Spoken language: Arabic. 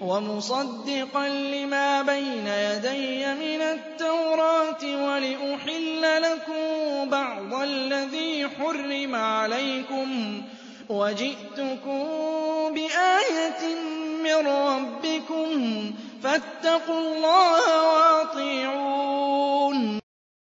وَمُصَدِّقًا لِّمَا بَيْنَ يَدَيَّ مِنَ التَّوْرَاةِ وَلِأُحِلَّ لَكُم بَعْضَ الَّذِي حُرِّمَ عَلَيْكُمْ وَجِئْتُكُم بِآيَةٍ مِّن رَّبِّكُمْ فَاتَّقُوا اللَّهَ وَأَطِيعُونِ